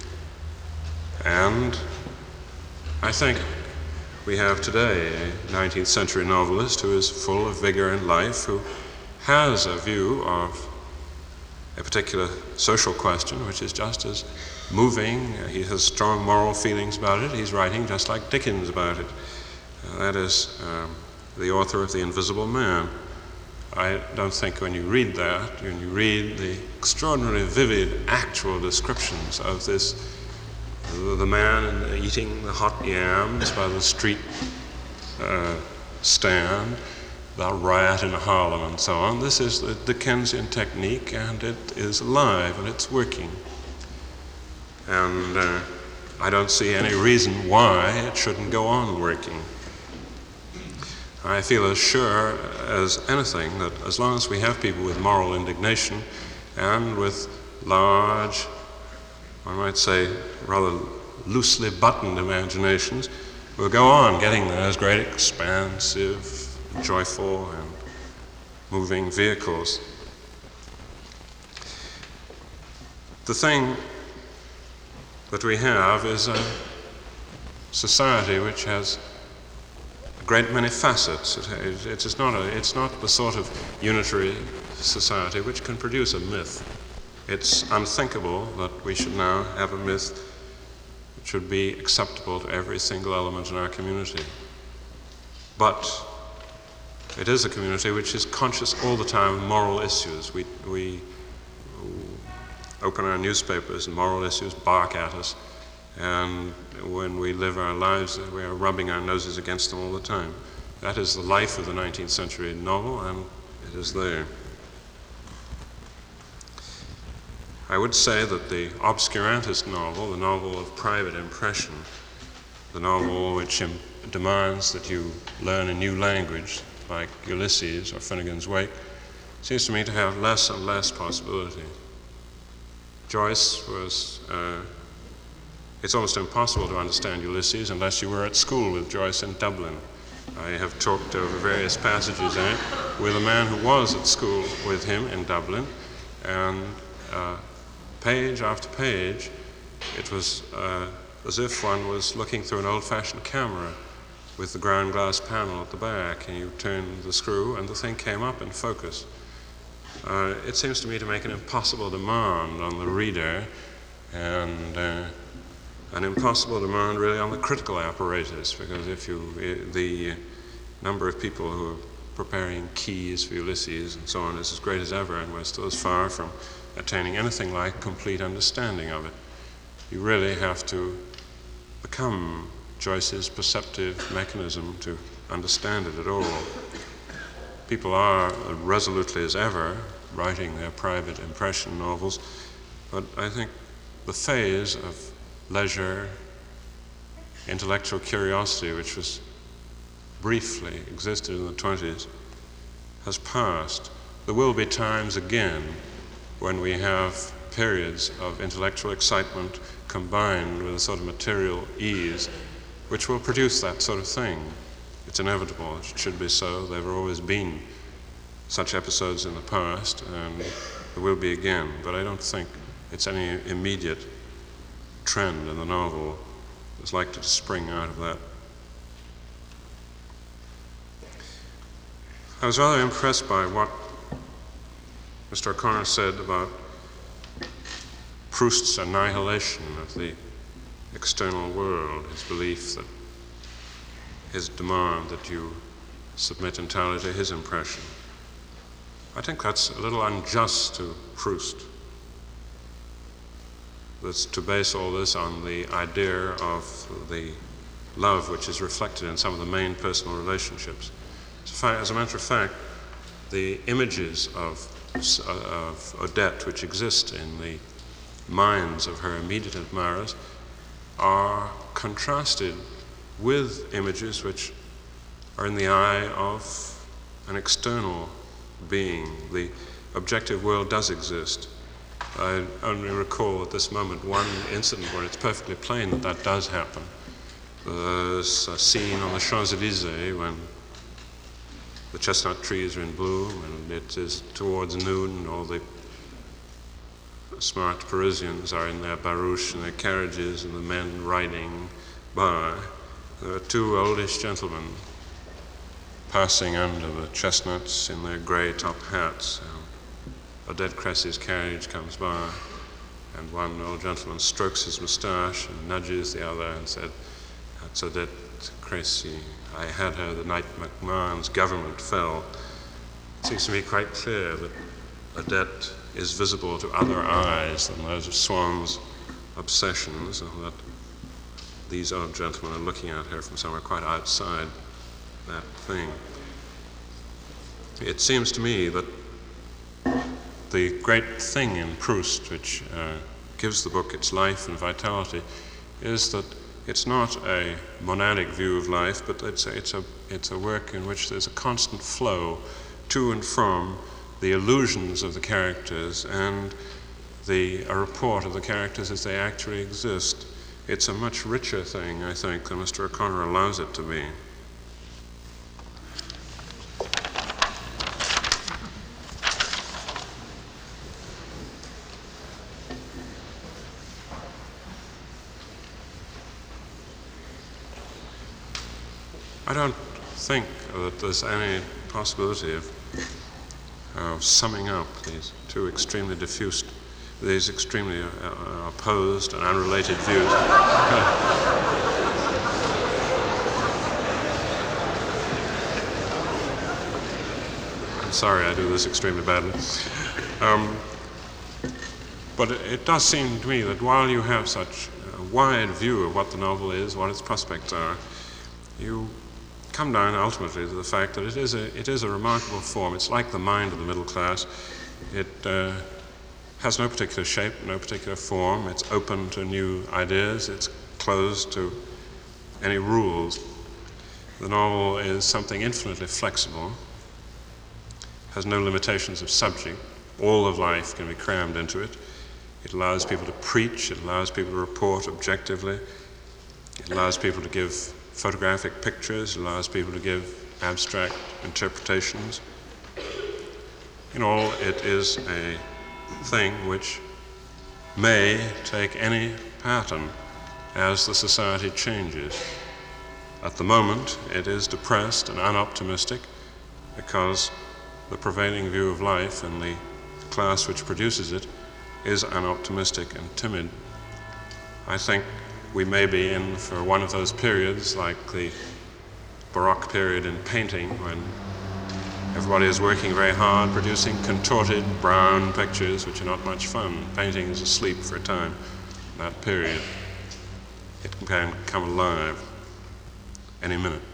And I think we have today a nineteenth century novelist who is full of vigor and life, who has a view of a particular social question which is just as moving. He has strong moral feelings about it. He's writing just like Dickens about it. Uh, that is um, the author of The Invisible Man. I don't think when you read that, when you read the extraordinarily vivid actual descriptions of this, the, the man eating the hot yams by the street uh, stand, the riot in Harlem and so on. This is the Dickensian technique, and it is alive and it's working. And uh, I don't see any reason why it shouldn't go on working. I feel as sure as anything that as long as we have people with moral indignation and with large, I might say, rather loosely buttoned imaginations, we'll go on getting those great expansive, joyful and moving vehicles. The thing that we have is a society which has a great many facets. It, it, it is not a, it's not the sort of unitary society which can produce a myth. It's unthinkable that we should now have a myth that should be acceptable to every single element in our community. But it is a community which is conscious all the time of moral issues. We, we open our newspapers and moral issues bark at us, and when we live our lives, we are rubbing our noses against them all the time. That is the life of the nineteenth century novel, and it is there. I would say that the obscurantist novel, the novel of private impression, the novel which im- demands that you learn a new language, like Ulysses or Finnegan's Wake, seems to me to have less and less possibility. Joyce was, uh, it's almost impossible to understand Ulysses unless you were at school with Joyce in Dublin. I have talked over various passages in it with a man who was at school with him in Dublin, and uh, page after page, it was uh, as if one was looking through an old-fashioned camera with the ground glass panel at the back, and you turned the screw and the thing came up in focus. Uh, it seems to me to make an impossible demand on the reader, and uh, an impossible demand really on the critical apparatus, because if you, the number of people who are preparing keys for Ulysses and so on is as great as ever, and we're still as far from attaining anything like complete understanding of it. You really have to become Joyce's perceptive mechanism to understand it at all. People are resolutely as ever writing their private impression novels, but I think the phase of leisure, intellectual curiosity, which was briefly existed in the twenties, has passed. There will be times again when we have periods of intellectual excitement combined with a sort of material ease, which will produce that sort of thing. It's inevitable, it should be so. There have always been such episodes in the past, and there will be again, but I don't think it's any immediate trend in the novel that's likely to spring out of that. I was rather impressed by what Mister O'Connor said about Proust's annihilation of the external world, his belief that his demand that you submit entirely to his impression. I think that's a little unjust to Proust. That's to base all this on the idea of the love which is reflected in some of the main personal relationships. As a matter of fact, the images of, of Odette which exist in the minds of her immediate admirers are contrasted with images which are in the eye of an external being. The objective world does exist. I only recall at this moment one incident where it's perfectly plain that that does happen. There's a scene on the Champs-Élysées when the chestnut trees are in bloom, and it is towards noon, and all the smart Parisians are in their barouches and their carriages, and the men riding by. There are two oldish gentlemen passing under the chestnuts in their grey top hats. Odette Cressy's carriage comes by, and one old gentleman strokes his moustache and nudges the other and said, "That's Odette Cressy. I had her the night MacMahon's government fell." It seems to me quite clear that Odette is visible to other eyes than those of Swann's obsessions, and that these old gentlemen are looking at her from somewhere quite outside that thing. It seems to me that the great thing in Proust, which uh, gives the book its life and vitality, is that it's not a monadic view of life, but it's a, it's a, it's a work in which there's a constant flow to and from the illusions of the characters and the a report of the characters as they actually exist. It's a much richer thing, I think, than Mister O'Connor allows it to be. I don't think that there's any possibility of, of summing up these two extremely diffused, these extremely uh, opposed and unrelated views. I'm sorry I do this extremely badly. Um, but it, it does seem to me that while you have such a wide view of what the novel is, what its prospects are, you come down ultimately to the fact that it is a, it is a remarkable form. It's like the mind of the middle class. It uh, has no particular shape, no particular form. It's open to new ideas. It's closed to any rules. The novel is something infinitely flexible, has no limitations of subject. All of life can be crammed into it. It allows people to preach. It allows people to report objectively. It allows people to give photographic pictures. It allows people to give abstract interpretations. In all, it is a thing which may take any pattern as the society changes. At the moment, it is depressed and unoptimistic because the prevailing view of life in the class which produces it is unoptimistic and timid. I think we may be in for one of those periods like the Baroque period in painting when everybody is working very hard, producing contorted brown pictures which are not much fun. Painting is asleep for a time. That period, it can come alive any minute.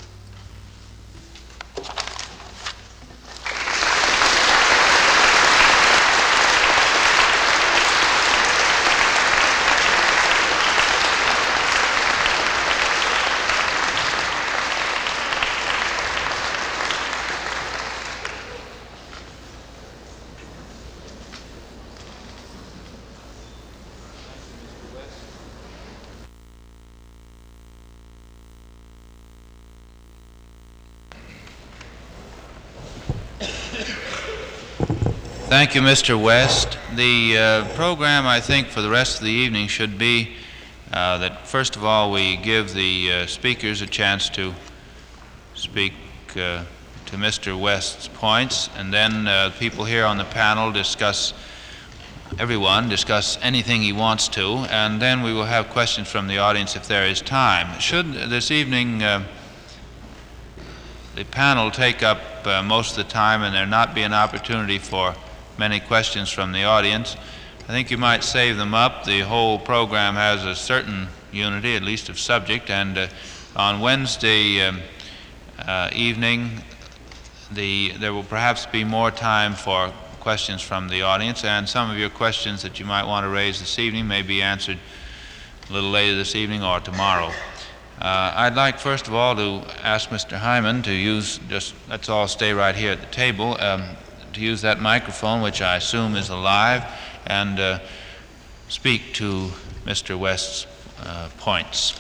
Thank you, Mister West. The uh, program, I think, for the rest of the evening should be uh, that, first of all, we give the uh, speakers a chance to speak uh, to Mister West's points, and then uh, people here on the panel discuss, everyone discuss anything he wants to, and then we will have questions from the audience if there is time. Should this evening uh, the panel take up uh, most of the time and there not be an opportunity for many questions from the audience, I think you might save them up. The whole program has a certain unity, at least of subject, and uh, on Wednesday um, uh, evening the, there will perhaps be more time for questions from the audience, and some of your questions that you might want to raise this evening may be answered a little later this evening or tomorrow. Uh, I'd like, first of all, to ask Mister Hyman to use, just let's all stay right here at the table, um, to use that microphone, which I assume is alive, and uh, speak to Mister West's uh, points.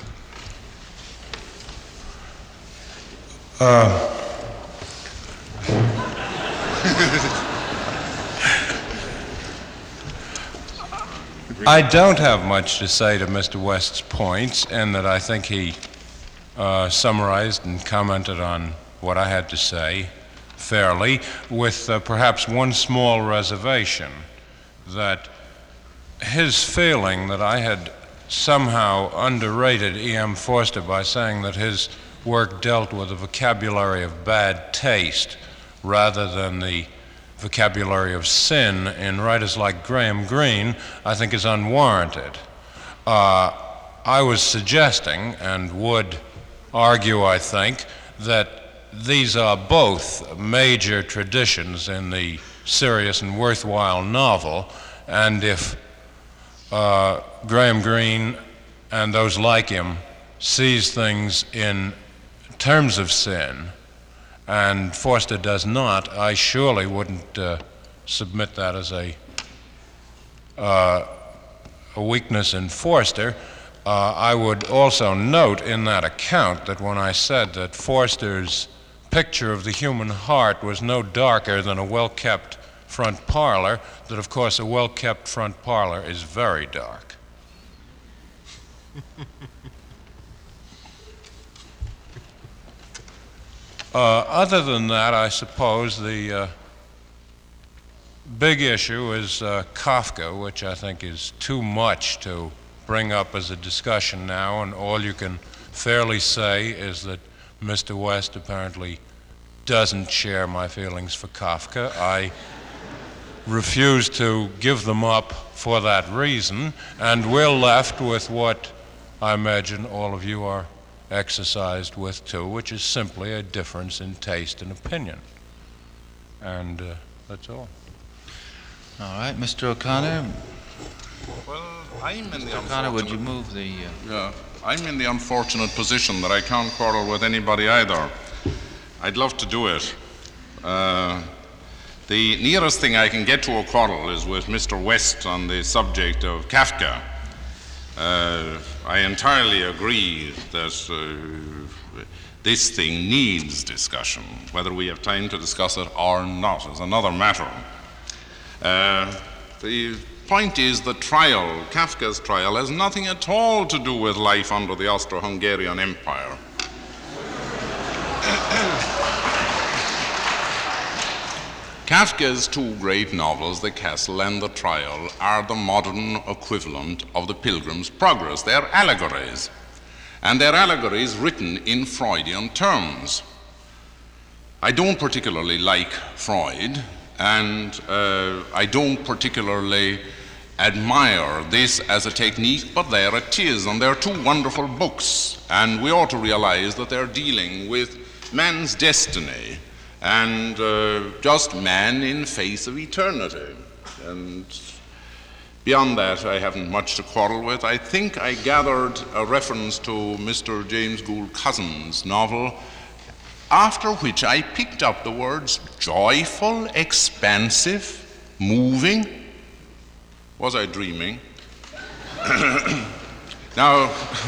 Uh, I don't have much to say to Mister West's points, and that I think he uh, summarized and commented on what I had to say fairly, with uh, perhaps one small reservation, that his feeling that I had somehow underrated E M Forster by saying that his work dealt with a vocabulary of bad taste rather than the vocabulary of sin in writers like Graham Greene, I think is unwarranted. Uh, I was suggesting, and would argue, I think, that these are both major traditions in the serious and worthwhile novel, and if uh, Graham Greene and those like him sees things in terms of sin, and Forster does not, I surely wouldn't uh, submit that as a, uh, a weakness in Forster. Uh, I would also note in that account that when I said that Forster's picture of the human heart was no darker than a well-kept front parlor, that of course a well-kept front parlor is very dark. Uh, other than that, I suppose the uh, big issue is uh, Kafka, which I think is too much to bring up as a discussion now, and all you can fairly say is that Mister West apparently doesn't share my feelings for Kafka. I refuse to give them up for that reason, and we're left with what I imagine all of you are exercised with too, which is simply a difference in taste and opinion. And uh, that's all. All right, Mister O'Connor. Well, I'm in the O'Connor, would you unfortunate- move the... Uh, Yeah, I'm in the unfortunate position that I can't quarrel with anybody either. I'd love to do it. Uh, the nearest thing I can get to a quarrel is with Mister West on the subject of Kafka. Uh, I entirely agree that uh, this thing needs discussion. Whether we have time to discuss it or not is another matter. Uh, the point is the trial, Kafka's trial, has nothing at all to do with life under the Austro-Hungarian Empire. Kafka's two great novels, The Castle and The Trial, are the modern equivalent of The Pilgrim's Progress. They're allegories, and they're allegories written in Freudian terms. I don't particularly like Freud, and uh, I don't particularly admire this as a technique, but there it is, and they're two wonderful books, and we ought to realize that they're dealing with man's destiny and uh, just man in face of eternity. And beyond that, I haven't much to quarrel with. I think I gathered a reference to Mister James Gould Cousins' novel, after which I picked up the words joyful, expansive, moving. Was I dreaming? Now,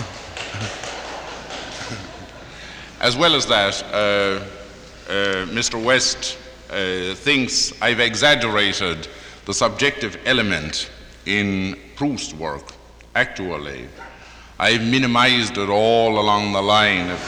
as well as that, uh, uh, Mister West uh, thinks I've exaggerated the subjective element in Proust's work. Actually, I've minimized it all along the line of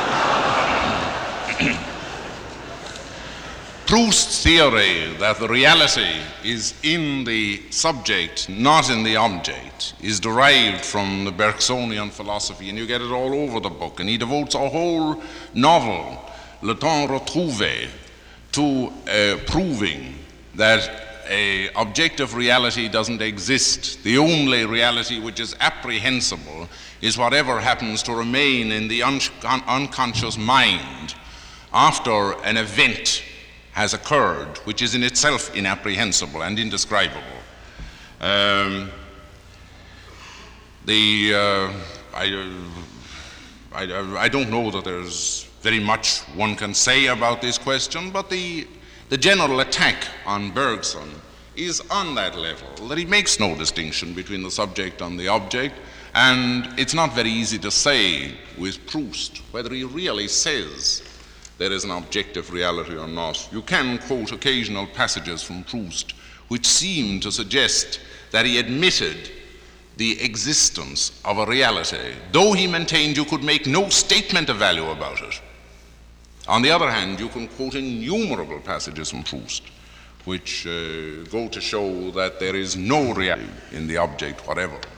Proust's theory that the reality is in the subject, not in the object, is derived from the Bergsonian philosophy, and you get it all over the book. And he devotes a whole novel, Le Temps Retrouvé, to uh, proving that a objective reality doesn't exist. The only reality which is apprehensible is whatever happens to remain in the un- un- unconscious mind after an event has occurred, which is in itself incomprehensible and indescribable. Um, the uh, I, I, I don't know that there's very much one can say about this question, but the the general attack on Bergson is on that level, that he makes no distinction between the subject and the object, and it's not very easy to say with Proust whether he really says there is an objective reality or not. You can quote occasional passages from Proust which seem to suggest that he admitted the existence of a reality, though he maintained you could make no statement of value about it. On the other hand, you can quote innumerable passages from Proust which uh, go to show that there is no reality in the object whatever.